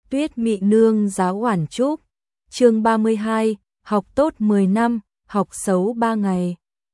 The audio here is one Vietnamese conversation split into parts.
Tuyết Mị Nương giáo Oản Trúc. Chương 32, học tốt 10 năm, học xấu 3 ngày.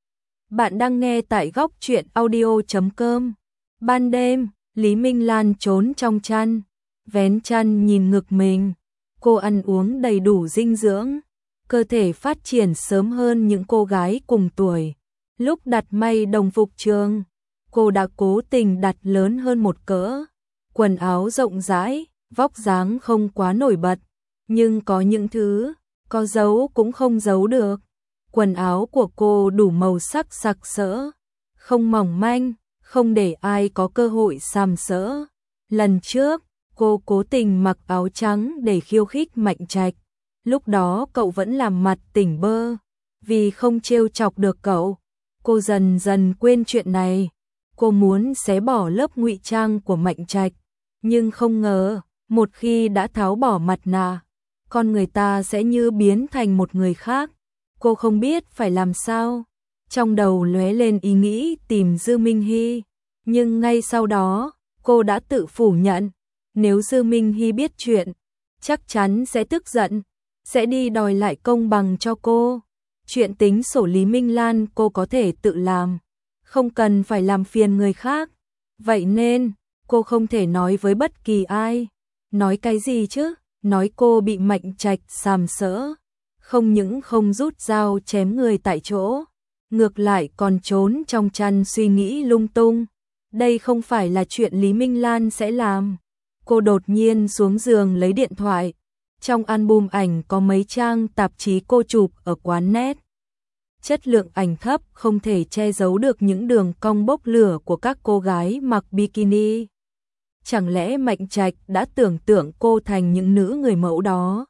Bạn đang nghe tại góc truyện audio.com. Ban đêm, Lý Minh Lan trốn trong chăn, vén chăn nhìn ngực mình. Cô ăn uống đầy đủ dinh dưỡng, cơ thể phát triển sớm hơn những cô gái cùng tuổi. Lúc đặt may đồng phục trường, cô đã cố tình đặt lớn hơn một cỡ. Quần áo rộng rãi, vóc dáng không quá nổi bật, nhưng có những thứ có giấu cũng không giấu được. Quần áo của cô đủ màu sắc sặc sỡ, không mỏng manh, không để ai có cơ hội sàm sỡ. Lần trước, cô cố tình mặc áo trắng để khiêu khích Mạnh Trạch. Lúc đó cậu vẫn làm mặt tỉnh bơ, vì không trêu chọc được cậu. Cô dần dần quên chuyện này. Cô muốn xé bỏ lớp ngụy trang của Mạnh Trạch, nhưng không ngờ, một khi đã tháo bỏ mặt nạ, con người ta sẽ như biến thành một người khác. Cô không biết phải làm sao. Trong đầu lóe lên ý nghĩ tìm Dư Minh Hy, nhưng ngay sau đó, cô đã tự phủ nhận. Nếu Dư Minh Hy biết chuyện, chắc chắn sẽ tức giận, sẽ đi đòi lại công bằng cho cô. Chuyện tính sổ Lý Minh Lan cô có thể tự làm, không cần phải làm phiền người khác. Vậy nên, cô không thể nói với bất kỳ ai. Nói cái gì chứ? Nói cô bị Mạnh Trạch sàm sỡ, không những không rút dao chém người tại chỗ, ngược lại còn trốn trong chăn suy nghĩ lung tung. Đây không phải là chuyện Lý Minh Lan sẽ làm. Cô đột nhiên xuống giường lấy điện thoại. Trong album ảnh có mấy trang tạp chí cô chụp ở quán net. Chất lượng ảnh thấp không thể che giấu được những đường cong bốc lửa của các cô gái mặc bikini. Chẳng lẽ Mạnh Trạch đã tưởng tượng cô thành những nữ người mẫu đó?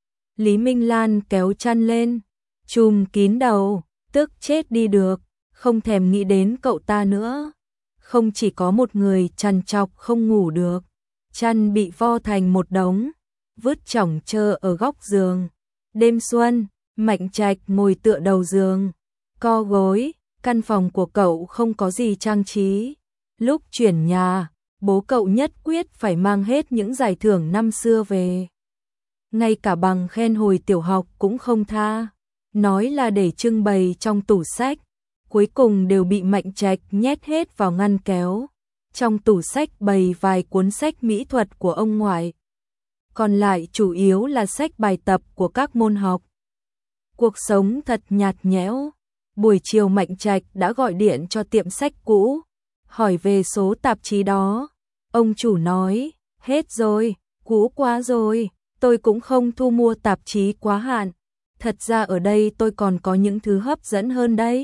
Lý Minh Lan kéo chăn lên, trùm kín đầu, tức chết đi được, không thèm nghĩ đến cậu ta nữa. Không chỉ có một người trằn trọc không ngủ được, chăn bị vo thành một đống, vứt chỏng chơ ở góc giường. Đêm xuân, Mạnh Trạch ngồi tựa đầu giường, co gối, căn phòng của cậu không có gì trang trí. Lúc chuyển nhà, bố cậu nhất quyết phải mang hết những giải thưởng năm xưa về. Ngay cả bằng khen hồi tiểu học cũng không tha, nói là để trưng bày trong tủ sách. Cuối cùng đều bị Mạnh Trạch nhét hết vào ngăn kéo. Trong tủ sách bày vài cuốn sách mỹ thuật của ông ngoại, còn lại chủ yếu là sách bài tập của các môn học. Cuộc sống thật nhạt nhẽo. Buổi chiều Mạnh Trạch đã gọi điện cho tiệm sách cũ, hỏi về số tạp chí đó. Ông chủ nói, hết rồi, cũ quá rồi, tôi cũng không thu mua tạp chí quá hạn. Thật ra ở đây tôi còn có những thứ hấp dẫn hơn đấy.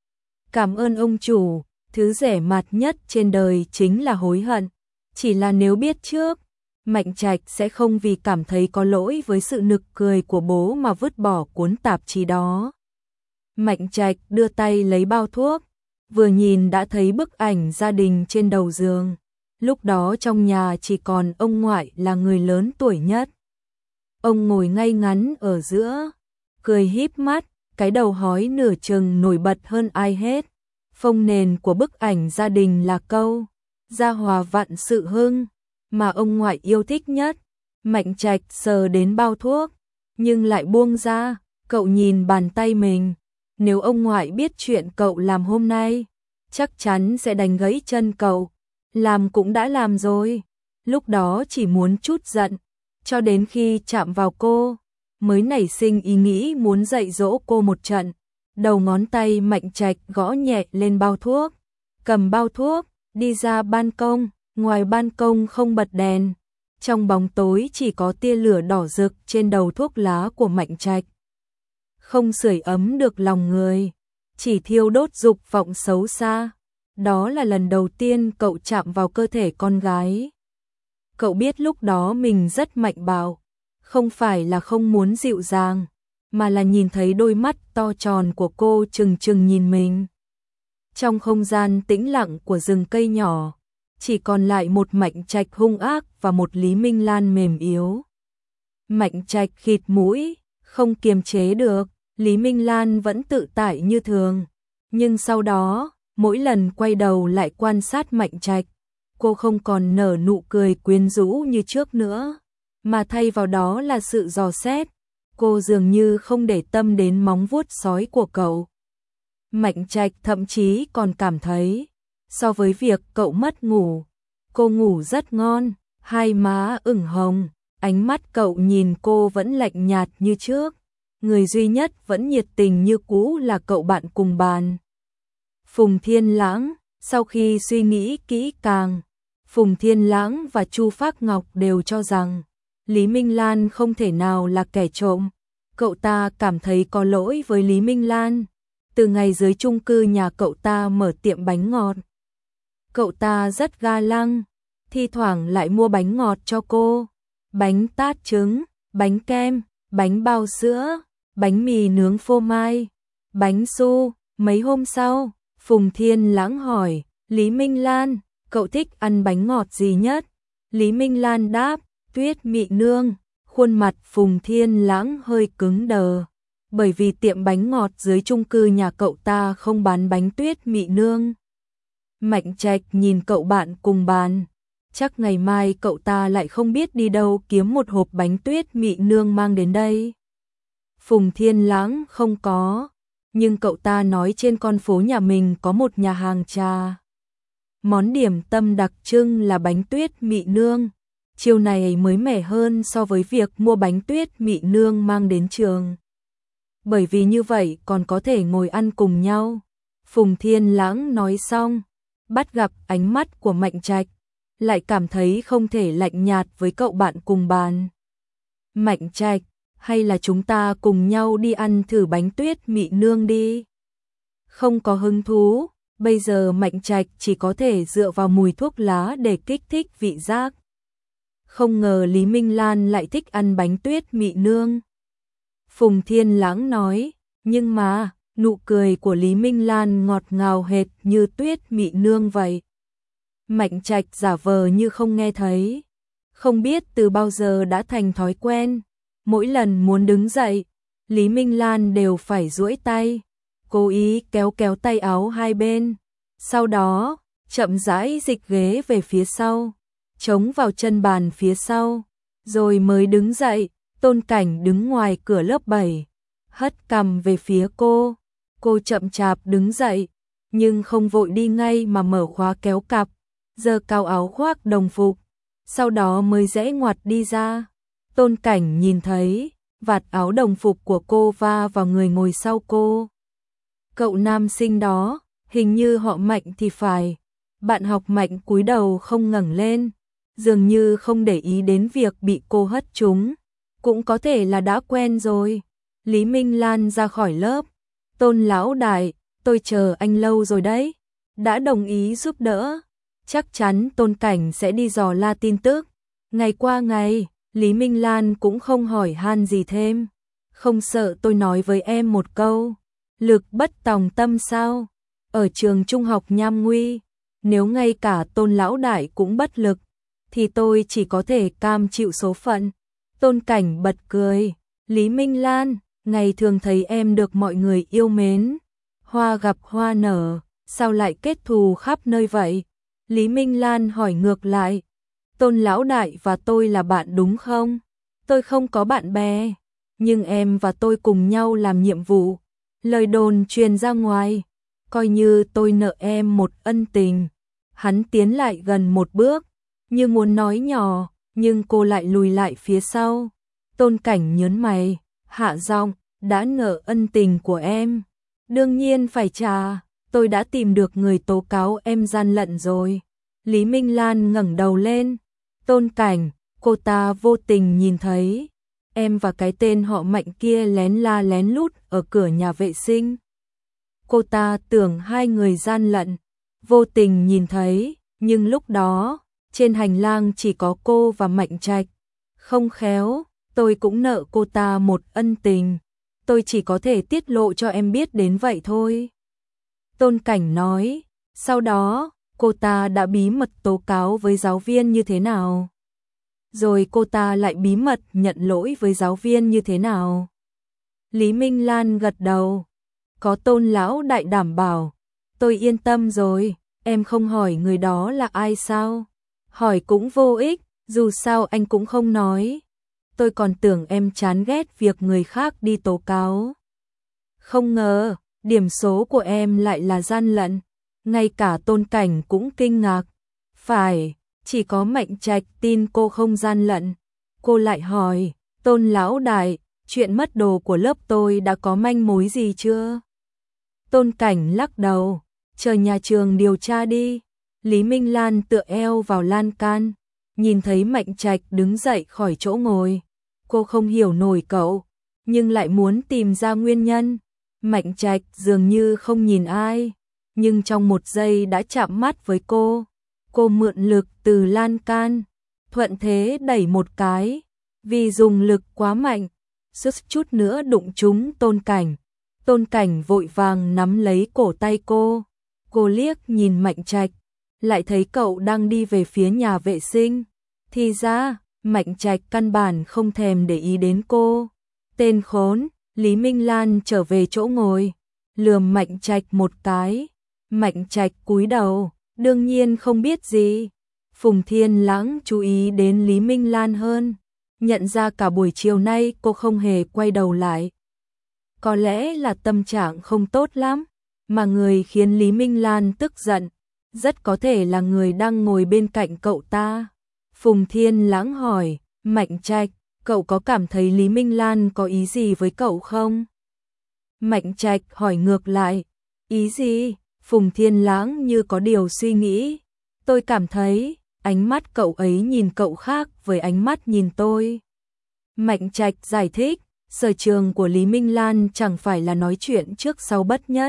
Cảm ơn ông chủ, thứ rẻ mạt nhất trên đời chính là hối hận. Chỉ là nếu biết trước, Mạnh Trạch sẽ không vì cảm thấy có lỗi với sự nực cười của bố mà vứt bỏ cuốn tạp chí đó. Mạnh Trạch đưa tay lấy bao thuốc, vừa nhìn đã thấy bức ảnh gia đình trên đầu giường. Lúc đó trong nhà chỉ còn ông ngoại là người lớn tuổi nhất. Ông ngồi ngay ngắn ở giữa, cười híp mắt, cái đầu hói nửa chừng nổi bật hơn ai hết. Phông nền của bức ảnh gia đình là câu gia hòa vạn sự hưng, mà ông ngoại yêu thích nhất. Mạnh Trạch sờ đến bao thuốc, nhưng lại buông ra. Cậu nhìn bàn tay mình. Nếu ông ngoại biết chuyện cậu làm hôm nay, chắc chắn sẽ đánh gãy chân cậu. Làm cũng đã làm rồi. Lúc đó chỉ muốn trút giận, cho đến khi chạm vào cô, mới nảy sinh ý nghĩ muốn dạy dỗ cô một trận. Đầu ngón tay Mạnh Trạch gõ nhẹ lên bao thuốc, cầm bao thuốc, đi ra ban công. Ngoài ban công không bật đèn, trong bóng tối chỉ có tia lửa đỏ rực trên đầu thuốc lá của Mạnh Trạch. Không sưởi ấm được lòng người, chỉ thiêu đốt dục vọng xấu xa. Đó là lần đầu tiên cậu chạm vào cơ thể con gái. Cậu biết lúc đó mình rất mạnh bạo, không phải là không muốn dịu dàng, mà là nhìn thấy đôi mắt to tròn của cô trừng trừng nhìn mình. Trong không gian tĩnh lặng của rừng cây nhỏ, chỉ còn lại một Mạnh Trạch hung ác và một Lý Minh Lan mềm yếu. Mạnh Trạch khịt mũi, không kiềm chế được. Lý Minh Lan vẫn tự tại như thường, nhưng sau đó, mỗi lần quay đầu lại quan sát Mạnh Trạch, cô không còn nở nụ cười quyến rũ như trước nữa, mà thay vào đó là sự dò xét. Cô dường như không để tâm đến móng vuốt sói của cậu. Mạnh Trạch thậm chí còn cảm thấy, so với việc cậu mất ngủ, cô ngủ rất ngon, hai má ửng hồng, ánh mắt cậu nhìn cô vẫn lạnh nhạt như trước. Người duy nhất vẫn nhiệt tình như cũ là cậu bạn cùng bàn. Phùng Thiên Lãng. Sau khi suy nghĩ kỹ càng, Phùng Thiên Lãng và Chu Phác Ngọc đều cho rằng Lý Minh Lan không thể nào là kẻ trộm. Cậu ta cảm thấy có lỗi với Lý Minh Lan. Từ ngày dưới chung cư nhà cậu ta mở tiệm bánh ngọt, cậu ta rất ga lăng, thi thoảng lại mua bánh ngọt cho cô, bánh tát trứng, bánh kem, bánh bao sữa, bánh mì nướng phô mai, bánh su. Mấy hôm sau, Phùng Thiên Lãng hỏi, Lý Minh Lan, cậu thích ăn bánh ngọt gì nhất? Lý Minh Lan đáp, tuyết mị nương. Khuôn mặt Phùng Thiên Lãng hơi cứng đờ, bởi vì tiệm bánh ngọt dưới chung cư nhà cậu ta không bán bánh tuyết mị nương. Mạnh Trạch nhìn cậu bạn cùng bàn, chắc ngày mai cậu ta lại không biết đi đâu kiếm một hộp bánh tuyết mị nương mang đến đây. Phùng Thiên Lãng không có, nhưng cậu ta nói trên con phố nhà mình có một nhà hàng trà. Món điểm tâm đặc trưng là bánh tuyết mị nương. Chiều này mới mẻ hơn so với việc mua bánh tuyết mị nương mang đến trường. Bởi vì như vậy còn có thể ngồi ăn cùng nhau. Phùng Thiên Lãng nói xong, bắt gặp ánh mắt của Mạnh Trạch, lại cảm thấy không thể lạnh nhạt với cậu bạn cùng bàn. Mạnh Trạch, hay là chúng ta cùng nhau đi ăn thử bánh tuyết mị nương đi? Không có hứng thú, bây giờ Mạnh Trạch chỉ có thể dựa vào mùi thuốc lá để kích thích vị giác. Không ngờ Lý Minh Lan lại thích ăn bánh tuyết mị nương. Phùng Thiên Lãng nói, nhưng mà, nụ cười của Lý Minh Lan ngọt ngào hệt như tuyết mị nương vậy. Mạnh Trạch giả vờ như không nghe thấy. Không biết từ bao giờ đã thành thói quen. Mỗi lần muốn đứng dậy, Lý Minh Lan đều phải duỗi tay, cố ý kéo kéo tay áo hai bên. Sau đó, chậm rãi dịch ghế về phía sau, chống vào chân bàn phía sau, rồi mới đứng dậy. Tôn Cảnh đứng ngoài cửa lớp 7, hất cằm về phía cô. Cô chậm chạp đứng dậy, nhưng không vội đi ngay mà mở khóa kéo cặp, giơ cao áo khoác đồng phục, sau đó mới rẽ ngoặt đi ra. Tôn Cảnh nhìn thấy vạt áo đồng phục của cô va vào người ngồi sau cô. Cậu nam sinh đó, hình như họ Mạnh thì phải. Bạn học Mạnh cúi đầu không ngẩng lên, dường như không để ý đến việc bị cô hất trúng. Cũng có thể là đã quen rồi. Lý Minh Lan ra khỏi lớp. Tôn lão đại, tôi chờ anh lâu rồi đấy. Đã đồng ý giúp đỡ. Chắc chắn Tôn Cảnh sẽ đi dò la tin tức. Ngày qua ngày, Lý Minh Lan cũng không hỏi han gì thêm. Không sợ tôi nói với em một câu. Lực bất tòng tâm sao? Ở trường trung học Nham Nguy, nếu ngay cả Tôn lão đại cũng bất lực, thì tôi chỉ có thể cam chịu số phận. Tôn Cảnh bật cười. Lý Minh Lan, ngày thường thấy em được mọi người yêu mến. Hoa gặp hoa nở, sao lại kết thù khắp nơi vậy? Lý Minh Lan hỏi ngược lại. Tôn lão đại và tôi là bạn đúng không? Tôi không có bạn bè, nhưng em và tôi cùng nhau làm nhiệm vụ. Lời đồn truyền ra ngoài, coi như tôi nợ em một ân tình. Hắn tiến lại gần một bước, như muốn nói nhỏ, nhưng cô lại lùi lại phía sau. Tôn Cảnh nhớn mày, hạ giọng, đã nợ ân tình của em, đương nhiên phải trả. Tôi đã tìm được người tố cáo em gian lận rồi. Lý Minh Lan ngẩng đầu lên. Tôn Cảnh, cô ta vô tình nhìn thấy em và cái tên họ Mạnh kia lén la lén lút ở cửa nhà vệ sinh. Cô ta tưởng hai người gian lận, vô tình nhìn thấy, nhưng lúc đó trên hành lang chỉ có cô và Mạnh Trạch. Không khéo, tôi cũng nợ cô ta một ân tình. Tôi chỉ có thể tiết lộ cho em biết đến vậy thôi. Tôn Cảnh nói, sau đó, cô ta đã bí mật tố cáo với giáo viên như thế nào? Rồi cô ta lại bí mật nhận lỗi với giáo viên như thế nào? Lý Minh Lan gật đầu. Có Tôn lão đại đảm bảo, tôi yên tâm rồi. Em không hỏi người đó là ai sao? Hỏi cũng vô ích, dù sao anh cũng không nói. tôi còn tưởng em chán ghét việc người khác đi tố cáo. Không ngờ, điểm số của em lại là gian lận. Ngay cả Tôn Cảnh cũng kinh ngạc. Phải, chỉ có Mạnh Trạch tin cô không gian lận. Cô lại hỏi, Tôn lão đại, chuyện mất đồ của lớp tôi đã có manh mối gì chưa? Tôn Cảnh lắc đầu, chờ nhà trường điều tra đi. Lý Minh Lan tựa eo vào lan can, nhìn thấy Mạnh Trạch đứng dậy khỏi chỗ ngồi. Cô không hiểu nổi cậu, nhưng lại muốn tìm ra nguyên nhân. Mạnh Trạch dường như không nhìn ai, nhưng trong một giây đã chạm mắt với cô. Cô mượn lực từ lan can, thuận thế đẩy một cái, vì dùng lực quá mạnh, suýt chút nữa đụng trúng Tôn Cảnh. Tôn Cảnh vội vàng nắm lấy cổ tay cô. Cô liếc nhìn Mạnh Trạch, lại thấy cậu đang đi về phía nhà vệ sinh. Thì ra, Mạnh Trạch căn bản không thèm để ý đến cô. Tên khốn. Lý Minh Lan trở về chỗ ngồi, lườm Mạnh Trạch một cái. Mạnh Trạch cúi đầu, đương nhiên không biết gì. Phùng Thiên Lãng chú ý đến Lý Minh Lan hơn, nhận ra cả buổi chiều nay cô không hề quay đầu lại. Có lẽ là tâm trạng không tốt lắm, mà người khiến Lý Minh Lan tức giận, rất có thể là người đang ngồi bên cạnh cậu ta. Phùng Thiên Lãng hỏi, Mạnh Trạch, cậu có cảm thấy Lý Minh Lan có ý gì với cậu không? Mạnh Trạch hỏi ngược lại, ý gì? Phùng Thiên Lãng như có điều suy nghĩ. Tôi cảm thấy, ánh mắt cậu ấy nhìn cậu khác với ánh mắt nhìn tôi. Mạnh Trạch giải thích, sở trường của Lý Minh Lan chẳng phải là nói chuyện trước sau bất nhất.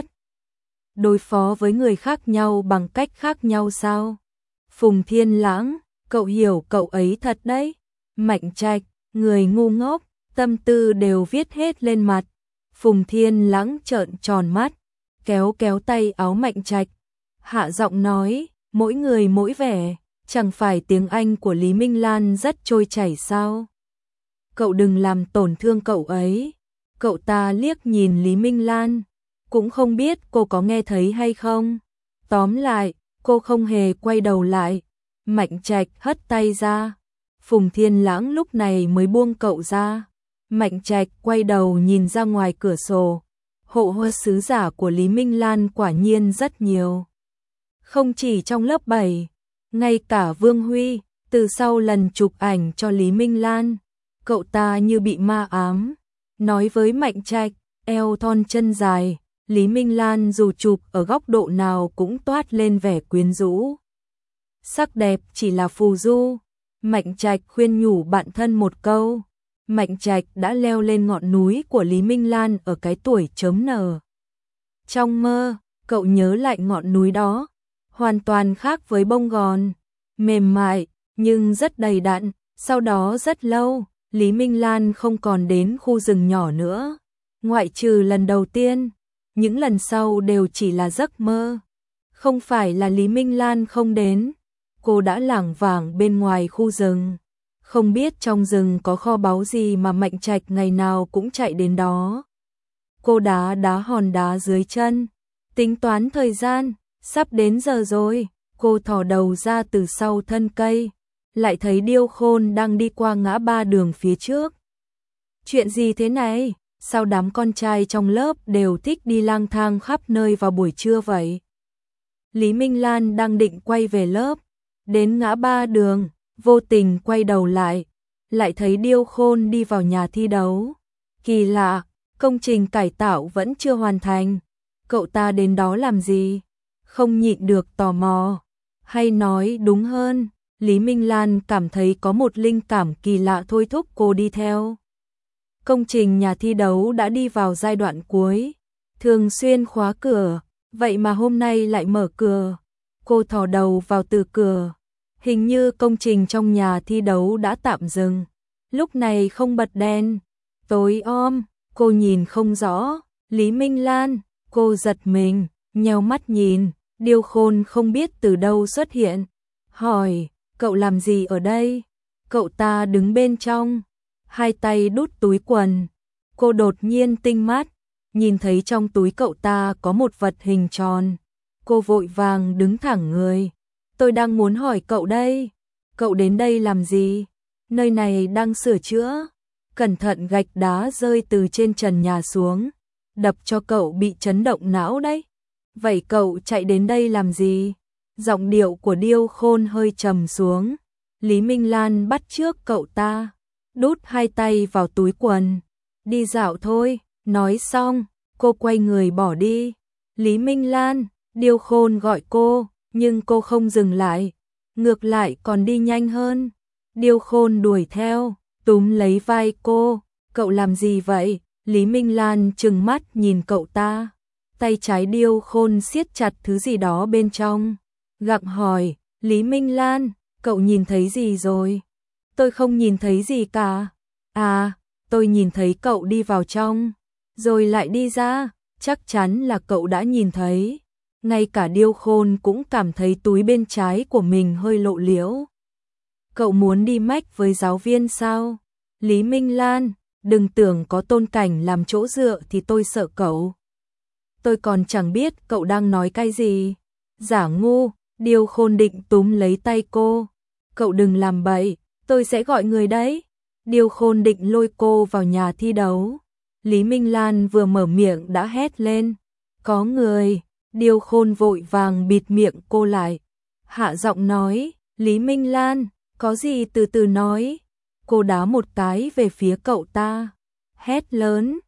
Đối phó với người khác nhau bằng cách khác nhau sao? Phùng Thiên Lãng, cậu hiểu cậu ấy thật đấy. Mạnh Trạch, người ngu ngốc, tâm tư đều viết hết lên mặt. Phùng Thiên Lãng trợn tròn mắt, kéo kéo tay áo Mạnh Trạch, hạ giọng nói, mỗi người mỗi vẻ, chẳng phải tiếng Anh của Lý Minh Lan rất trôi chảy sao? Cậu đừng làm tổn thương cậu ấy. Cậu ta liếc nhìn Lý Minh Lan, cũng không biết cô có nghe thấy hay không. Tóm lại, cô không hề quay đầu lại. Mạnh Trạch hất tay ra. Phùng Thiên Lãng lúc này mới buông cậu ra. Mạnh Trạch quay đầu nhìn ra ngoài cửa sổ. Hộ hoa sứ giả của Lý Minh Lan quả nhiên rất nhiều. Không chỉ trong lớp 7, ngay cả Vương Huy, từ sau lần chụp ảnh cho Lý Minh Lan, cậu ta như bị ma ám. Nói với Mạnh Trạch, eo thon chân dài, Lý Minh Lan dù chụp ở góc độ nào cũng toát lên vẻ quyến rũ. Sắc đẹp chỉ là phù du. Mạnh Trạch khuyên nhủ bạn thân một câu. Mạnh Trạch đã leo lên ngọn núi của Lý Minh Lan ở cái tuổi chớm nở. Trong mơ, cậu nhớ lại ngọn núi đó, hoàn toàn khác với bông gòn, mềm mại, nhưng rất đầy đặn. Sau đó rất lâu, Lý Minh Lan không còn đến khu rừng nhỏ nữa. Ngoại trừ lần đầu tiên, những lần sau đều chỉ là giấc mơ. Không phải là Lý Minh Lan không đến, cô đã lảng vảng bên ngoài khu rừng. Không biết trong rừng có kho báu gì mà Mạnh Trạch ngày nào cũng chạy đến đó. Cô đá đá hòn đá dưới chân, tính toán thời gian, sắp đến giờ rồi. Cô thò đầu ra từ sau thân cây, lại thấy Điêu Khôn đang đi qua ngã ba đường phía trước. Chuyện gì thế này? Sao đám con trai trong lớp đều thích đi lang thang khắp nơi vào buổi trưa vậy? Lý Minh Lan đang định quay về lớp, đến ngã ba đường, vô tình quay đầu lại thấy Điêu Khôn đi vào nhà thi đấu. Kỳ lạ, công trình cải tạo vẫn chưa hoàn thành. Cậu ta đến đó làm gì? Không nhịn được tò mò. Hay nói đúng hơn, Lý Minh Lan cảm thấy có một linh cảm kỳ lạ thôi thúc cô đi theo. Công trình nhà thi đấu đã đi vào giai đoạn cuối, thường xuyên khóa cửa, vậy mà hôm nay lại mở cửa. Cô thò đầu vào từ cửa. Hình như công trình trong nhà thi đấu đã tạm dừng. Lúc này không bật đèn, tối om, cô nhìn không rõ. Lý Minh Lan, cô giật mình, nheo mắt nhìn. Điêu Khôn không biết từ đâu xuất hiện, hỏi, cậu làm gì ở đây? Cậu ta đứng bên trong, hai tay đút túi quần. Cô đột nhiên tinh mắt, nhìn thấy trong túi cậu ta có một vật hình tròn. Cô vội vàng đứng thẳng người. Tôi đang muốn hỏi cậu đây, cậu đến đây làm gì? Nơi này đang sửa chữa, cẩn thận gạch đá rơi từ trên trần nhà xuống, đập cho cậu bị chấn động não đấy. Vậy cậu chạy đến đây làm gì? Giọng điệu của Điêu Khôn hơi trầm xuống. Lý Minh Lan bắt chước cậu ta, đút hai tay vào túi quần. Đi dạo thôi, nói xong, cô quay người bỏ đi. Lý Minh Lan, Điêu Khôn gọi cô, nhưng cô không dừng lại, ngược lại còn đi nhanh hơn. Điêu Khôn đuổi theo, túm lấy vai cô, cậu làm gì vậy? Lý Minh Lan trừng mắt nhìn cậu ta, tay trái Điêu Khôn siết chặt thứ gì đó bên trong, gặng hỏi, Lý Minh Lan, cậu nhìn thấy gì rồi? Tôi không nhìn thấy gì cả. À, tôi nhìn thấy cậu đi vào trong, rồi lại đi ra, chắc chắn là cậu đã nhìn thấy. Ngay cả Điêu Khôn cũng cảm thấy túi bên trái của mình hơi lộ liễu. Cậu muốn đi mách với giáo viên sao? Lý Minh Lan, đừng tưởng có Tôn Cảnh làm chỗ dựa thì tôi sợ cậu. Tôi còn chẳng biết cậu đang nói cái gì. Giả ngu, Điêu Khôn định túm lấy tay cô. Cậu đừng làm bậy, tôi sẽ gọi người đấy. Điêu Khôn định lôi cô vào nhà thi đấu. Lý Minh Lan vừa mở miệng đã hét lên. Có người. Điêu Khôn vội vàng bịt miệng cô lại. Hạ giọng nói, Lý Minh Lan, có gì từ từ nói. Cô đá một cái về phía cậu ta. Hét lớn,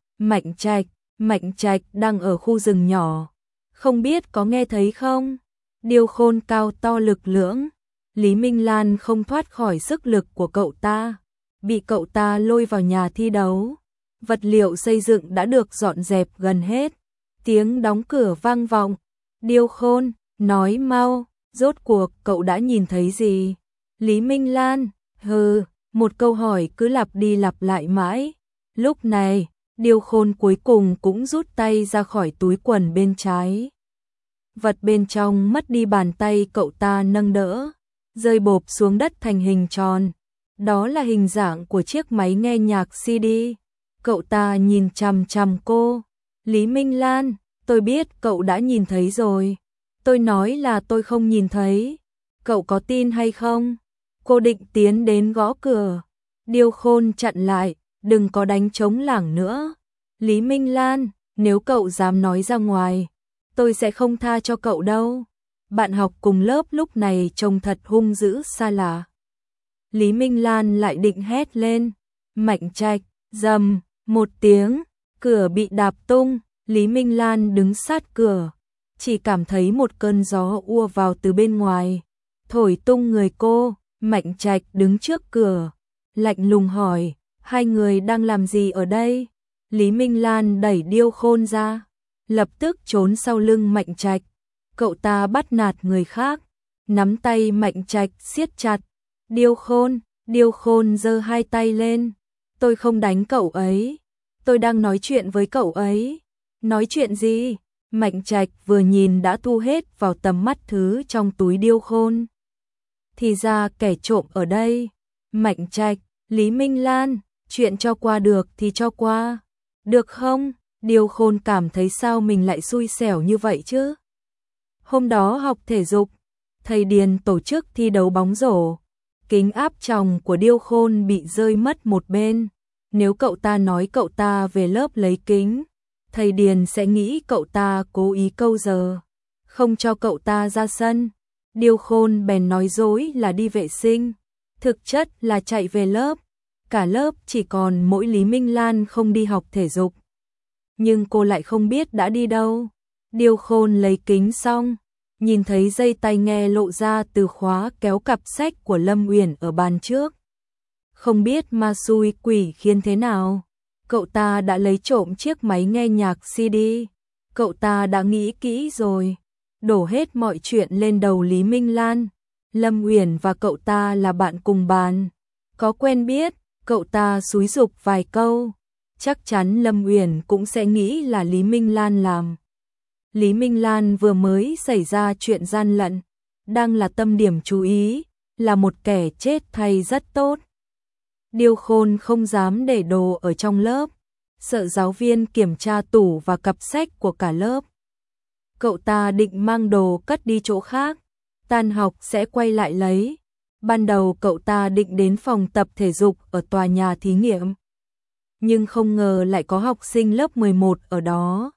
Mạnh Trạch đang ở khu rừng nhỏ. Không biết có nghe thấy không? Điêu Khôn cao to lực lưỡng. Lý Minh Lan không thoát khỏi sức lực của cậu ta. Bị cậu ta lôi vào nhà thi đấu. Vật liệu xây dựng đã được dọn dẹp gần hết. Tiếng đóng cửa vang vọng. Điêu Khôn, nói mau, rốt cuộc cậu đã nhìn thấy gì? Lý Minh Lan, một câu hỏi cứ lặp đi lặp lại mãi. Lúc này, Điêu Khôn cuối cùng cũng rút tay ra khỏi túi quần bên trái. Vật bên trong mất đi, bàn tay cậu ta nâng đỡ, rơi bộp xuống đất thành hình tròn. Đó là hình dạng của chiếc máy nghe nhạc CD. Cậu ta nhìn chằm chằm cô. Lý Minh Lan, tôi biết cậu đã nhìn thấy rồi. Tôi nói là tôi không nhìn thấy. Cậu có tin hay không? Cô định tiến đến gõ cửa. Điêu Khôn chặn lại, đừng có đánh trống lảng nữa. Lý Minh Lan, nếu cậu dám nói ra ngoài, tôi sẽ không tha cho cậu đâu. Bạn học cùng lớp lúc này trông thật hung dữ xa lạ. Lý Minh Lan lại định hét lên. Mạnh Trạch, rầm, một tiếng, cửa bị đạp tung. Lý Minh Lan đứng sát cửa, chỉ cảm thấy một cơn gió ùa vào từ bên ngoài, thổi tung người cô. Mạnh Trạch đứng trước cửa, lạnh lùng hỏi, hai người đang làm gì ở đây? Lý Minh Lan đẩy Điêu Khôn ra, lập tức trốn sau lưng Mạnh Trạch. Cậu ta bắt nạt người khác, nắm tay Mạnh Trạch siết chặt. Điêu Khôn giơ hai tay lên. Tôi không đánh cậu ấy, tôi đang nói chuyện với cậu ấy. Nói chuyện gì? Mạnh Trạch vừa nhìn đã thu hết vào tầm mắt thứ trong túi Điêu Khôn. Thì ra kẻ trộm ở đây. Mạnh Trạch, Lý Minh Lan, chuyện cho qua được thì cho qua. Được không? Điêu Khôn cảm thấy sao mình lại xui xẻo như vậy chứ? Hôm đó học thể dục, thầy Điền tổ chức thi đấu bóng rổ. Kính áp tròng của Điêu Khôn bị rơi mất một bên. Nếu cậu ta nói cậu ta về lớp lấy kính, thầy Điền sẽ nghĩ cậu ta cố ý câu giờ, không cho cậu ta ra sân. Điêu Khôn bèn nói dối là đi vệ sinh, thực chất là chạy về lớp. Cả lớp chỉ còn mỗi Lý Minh Lan không đi học thể dục. Nhưng cô lại không biết đã đi đâu. Điêu Khôn lấy kính xong, nhìn thấy dây tai nghe lộ ra từ khóa kéo cặp sách của Lâm Uyển ở bàn trước. Không biết ma xui quỷ khiến thế nào, cậu ta đã lấy trộm chiếc máy nghe nhạc CD. Cậu ta đã nghĩ kỹ rồi, đổ hết mọi chuyện lên đầu Lý Minh Lan. Lâm Uyển và cậu ta là bạn cùng bàn, có quen biết. Cậu ta xúi giục vài câu, chắc chắn Lâm Uyển cũng sẽ nghĩ là Lý Minh Lan làm. Lý Minh Lan vừa mới xảy ra chuyện gian lận, đang là tâm điểm chú ý, là một kẻ chết thay rất tốt. Điêu Khôn không dám để đồ ở trong lớp, sợ giáo viên kiểm tra tủ và cặp sách của cả lớp. Cậu ta định mang đồ cất đi chỗ khác, tan học sẽ quay lại lấy. Ban đầu cậu ta định đến phòng tập thể dục ở tòa nhà thí nghiệm, nhưng không ngờ lại có học sinh lớp 11 ở đó.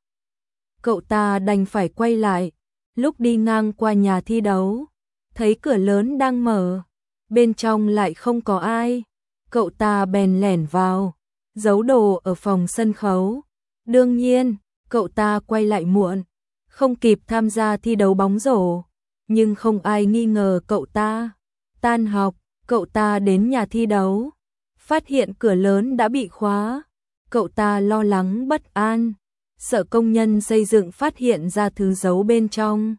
Cậu ta đành phải quay lại, lúc đi ngang qua nhà thi đấu, thấy cửa lớn đang mở, bên trong lại không có ai. Cậu ta bèn lẻn vào, giấu đồ ở phòng sân khấu. Đương nhiên, cậu ta quay lại muộn, không kịp tham gia thi đấu bóng rổ, nhưng không ai nghi ngờ cậu ta. Tan học, cậu ta đến nhà thi đấu, phát hiện cửa lớn đã bị khóa. Cậu ta lo lắng bất an, sợ công nhân xây dựng phát hiện ra thứ giấu bên trong.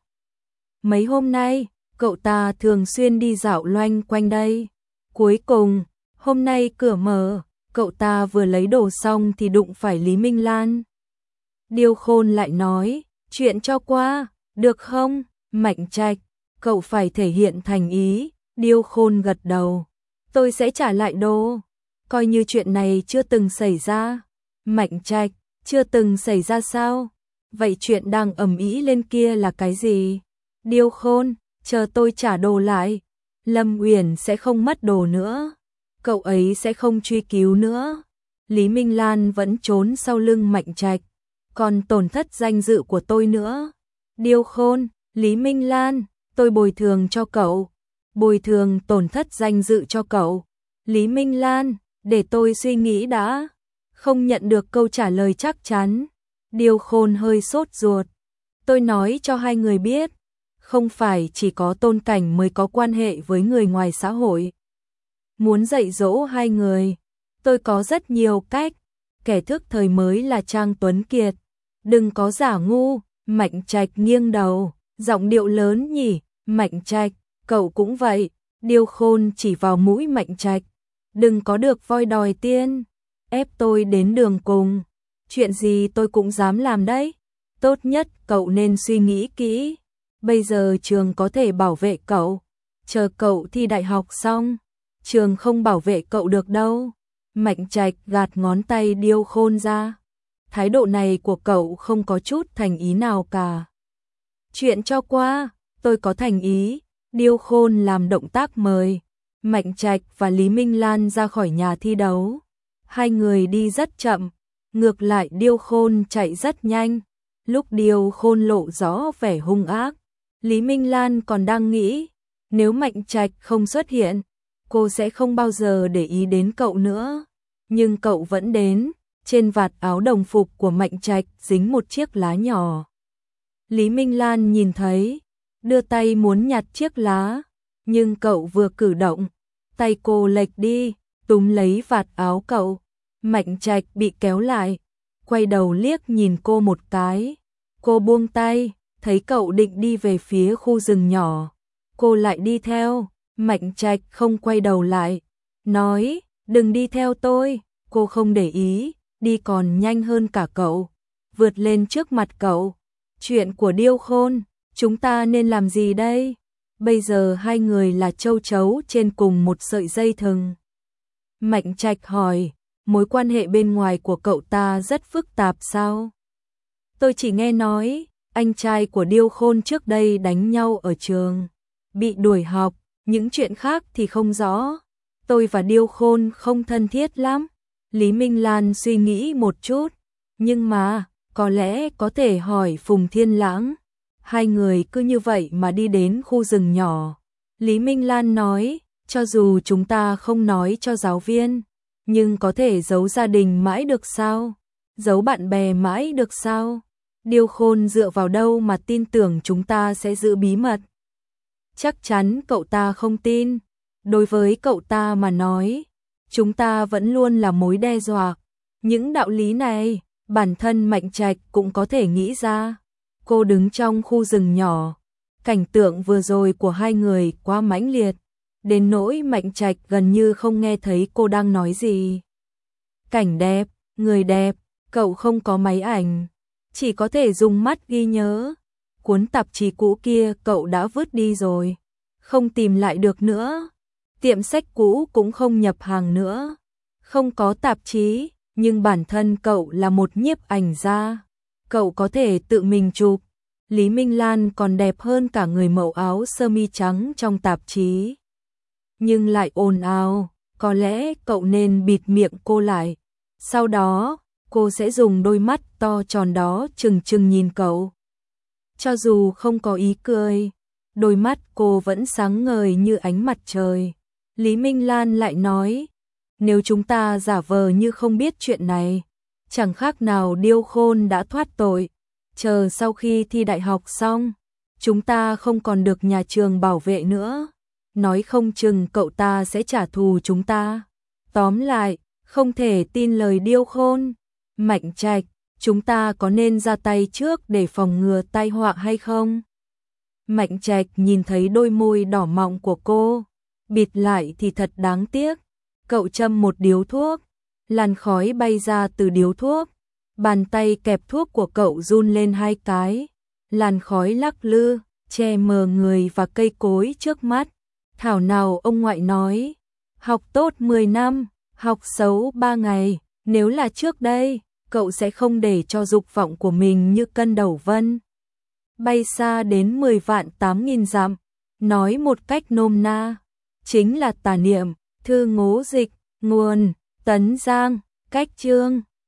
Mấy hôm nay, cậu ta thường xuyên đi dạo loanh quanh đây. Cuối cùng, hôm nay cửa mở, cậu ta vừa lấy đồ xong thì đụng phải Lý Minh Lan. Điêu Khôn lại nói, chuyện cho qua, được không? Mạnh Trạch, cậu phải thể hiện thành ý. Điêu Khôn gật đầu, tôi sẽ trả lại đồ, coi như chuyện này chưa từng xảy ra. Mạnh Trạch, chưa từng xảy ra sao? Vậy chuyện đang ầm ĩ lên kia là cái gì? Điêu Khôn, chờ tôi trả đồ lại, Lâm Uyển sẽ không mất đồ nữa, cậu ấy sẽ không truy cứu nữa. Lý Minh Lan vẫn trốn sau lưng Mạnh Trạch, còn tổn thất danh dự của tôi nữa. Điêu Khôn, Lý Minh Lan, tôi bồi thường cho cậu, bồi thường tổn thất danh dự cho cậu. Lý Minh Lan, để tôi suy nghĩ đã. Không nhận được câu trả lời chắc chắn, Điêu Khôn hơi sốt ruột. Tôi nói cho hai người biết, không phải chỉ có Tôn Cảnh mới có quan hệ với người ngoài xã hội. Muốn dạy dỗ hai người, tôi có rất nhiều cách. Kẻ thức thời mới là Trang Tuấn Kiệt, đừng có giả ngu. Mạnh Trạch nghiêng đầu, giọng điệu lớn nhỉ. Mạnh Trạch, cậu cũng vậy. Điêu Khôn chỉ vào mũi Mạnh Trạch, đừng có được voi đòi tiên, ép tôi đến đường cùng. Chuyện gì tôi cũng dám làm đấy. Tốt nhất cậu nên suy nghĩ kỹ. Bây giờ trường có thể bảo vệ cậu, chờ cậu thi đại học xong, trường không bảo vệ cậu được đâu. Mạnh Trạch gạt ngón tay Điêu Khôn ra. Thái độ này của cậu không có chút thành ý nào cả. Chuyện cho qua, tôi có thành ý. Điêu Khôn làm động tác mời Mạnh Trạch và Lý Minh Lan ra khỏi nhà thi đấu. Hai người đi rất chậm, ngược lại Điêu Khôn chạy rất nhanh. Lúc Điêu Khôn lộ rõ vẻ hung ác, Lý Minh Lan còn đang nghĩ, nếu Mạnh Trạch không xuất hiện, cô sẽ không bao giờ để ý đến cậu nữa. Nhưng cậu vẫn đến, trên vạt áo đồng phục của Mạnh Trạch dính một chiếc lá nhỏ. Lý Minh Lan nhìn thấy, đưa tay muốn nhặt chiếc lá, nhưng cậu vừa cử động, tay cô lệch đi, túm lấy vạt áo cậu. Mạnh Trạch bị kéo lại, quay đầu liếc nhìn cô một cái. Cô buông tay, thấy cậu định đi về phía khu rừng nhỏ, cô lại đi theo. Mạnh Trạch không quay đầu lại, nói, đừng đi theo tôi. Cô không để ý, đi còn nhanh hơn cả cậu, vượt lên trước mặt cậu. Chuyện của Điêu Khôn, chúng ta nên làm gì đây? Bây giờ hai người là châu chấu trên cùng một sợi dây thừng. Mạnh Trạch hỏi, mối quan hệ bên ngoài của cậu ta rất phức tạp sao? Tôi chỉ nghe nói, anh trai của Điêu Khôn trước đây đánh nhau ở trường, bị đuổi học, những chuyện khác thì không rõ. Tôi và Điêu Khôn không thân thiết lắm. Lý Minh Lan suy nghĩ một chút, nhưng mà, có lẽ có thể hỏi Phùng Thiên Lãng. Hai người cứ như vậy mà đi đến khu rừng nhỏ. Lý Minh Lan nói, cho dù chúng ta không nói cho giáo viên, nhưng có thể giấu gia đình mãi được sao? Giấu bạn bè mãi được sao? Điêu Khôn dựa vào đâu mà tin tưởng chúng ta sẽ giữ bí mật? Chắc chắn cậu ta không tin. Đối với cậu ta mà nói, chúng ta vẫn luôn là mối đe dọa. Những đạo lý này, bản thân Mạnh Trạch cũng có thể nghĩ ra. Cô đứng trong khu rừng nhỏ, cảnh tượng vừa rồi của hai người quá mãnh liệt, đến nỗi Mạnh Trạch gần như không nghe thấy cô đang nói gì. Cảnh đẹp, người đẹp, cậu không có máy ảnh, chỉ có thể dùng mắt ghi nhớ. Cuốn tạp chí cũ kia cậu đã vứt đi rồi, không tìm lại được nữa. Tiệm sách cũ cũng không nhập hàng nữa, không có tạp chí, nhưng bản thân cậu là một nhiếp ảnh gia, cậu có thể tự mình chụp. Lý Minh Lan còn đẹp hơn cả người mẫu áo sơ mi trắng trong tạp chí. Nhưng lại ồn ào, có lẽ cậu nên bịt miệng cô lại. Sau đó, cô sẽ dùng đôi mắt to tròn đó trừng trừng nhìn cậu. Cho dù không có ý cười, đôi mắt cô vẫn sáng ngời như ánh mặt trời. Lý Minh Lan lại nói, nếu chúng ta giả vờ như không biết chuyện này, chẳng khác nào điêu khôn đã thoát tội. Chờ sau khi thi đại học xong, chúng ta không còn được nhà trường bảo vệ nữa. Nói không chừng cậu ta sẽ trả thù chúng ta. Tóm lại, không thể tin lời điêu khôn. Mạnh Trạch, chúng ta có nên ra tay trước để phòng ngừa tai họa hay không? Mạnh Trạch nhìn thấy đôi môi đỏ mọng của cô, bịt lại thì thật đáng tiếc. Cậu châm một điếu thuốc, làn khói bay ra từ điếu thuốc. Bàn tay kẹp thuốc của cậu run lên 2 cái, làn khói lắc lư, che mờ người và cây cối trước mắt. Thảo nào ông ngoại nói, học tốt 10 năm, học xấu 3 ngày. Nếu là trước đây, cậu sẽ không để cho dục vọng của mình như cân đầu vân bay xa đến 10 vạn 8.000 dặm. Nói một cách nôm na, chính là tà niệm. Thư ngố dịch, nguồn, Tấn Giang, cách chương.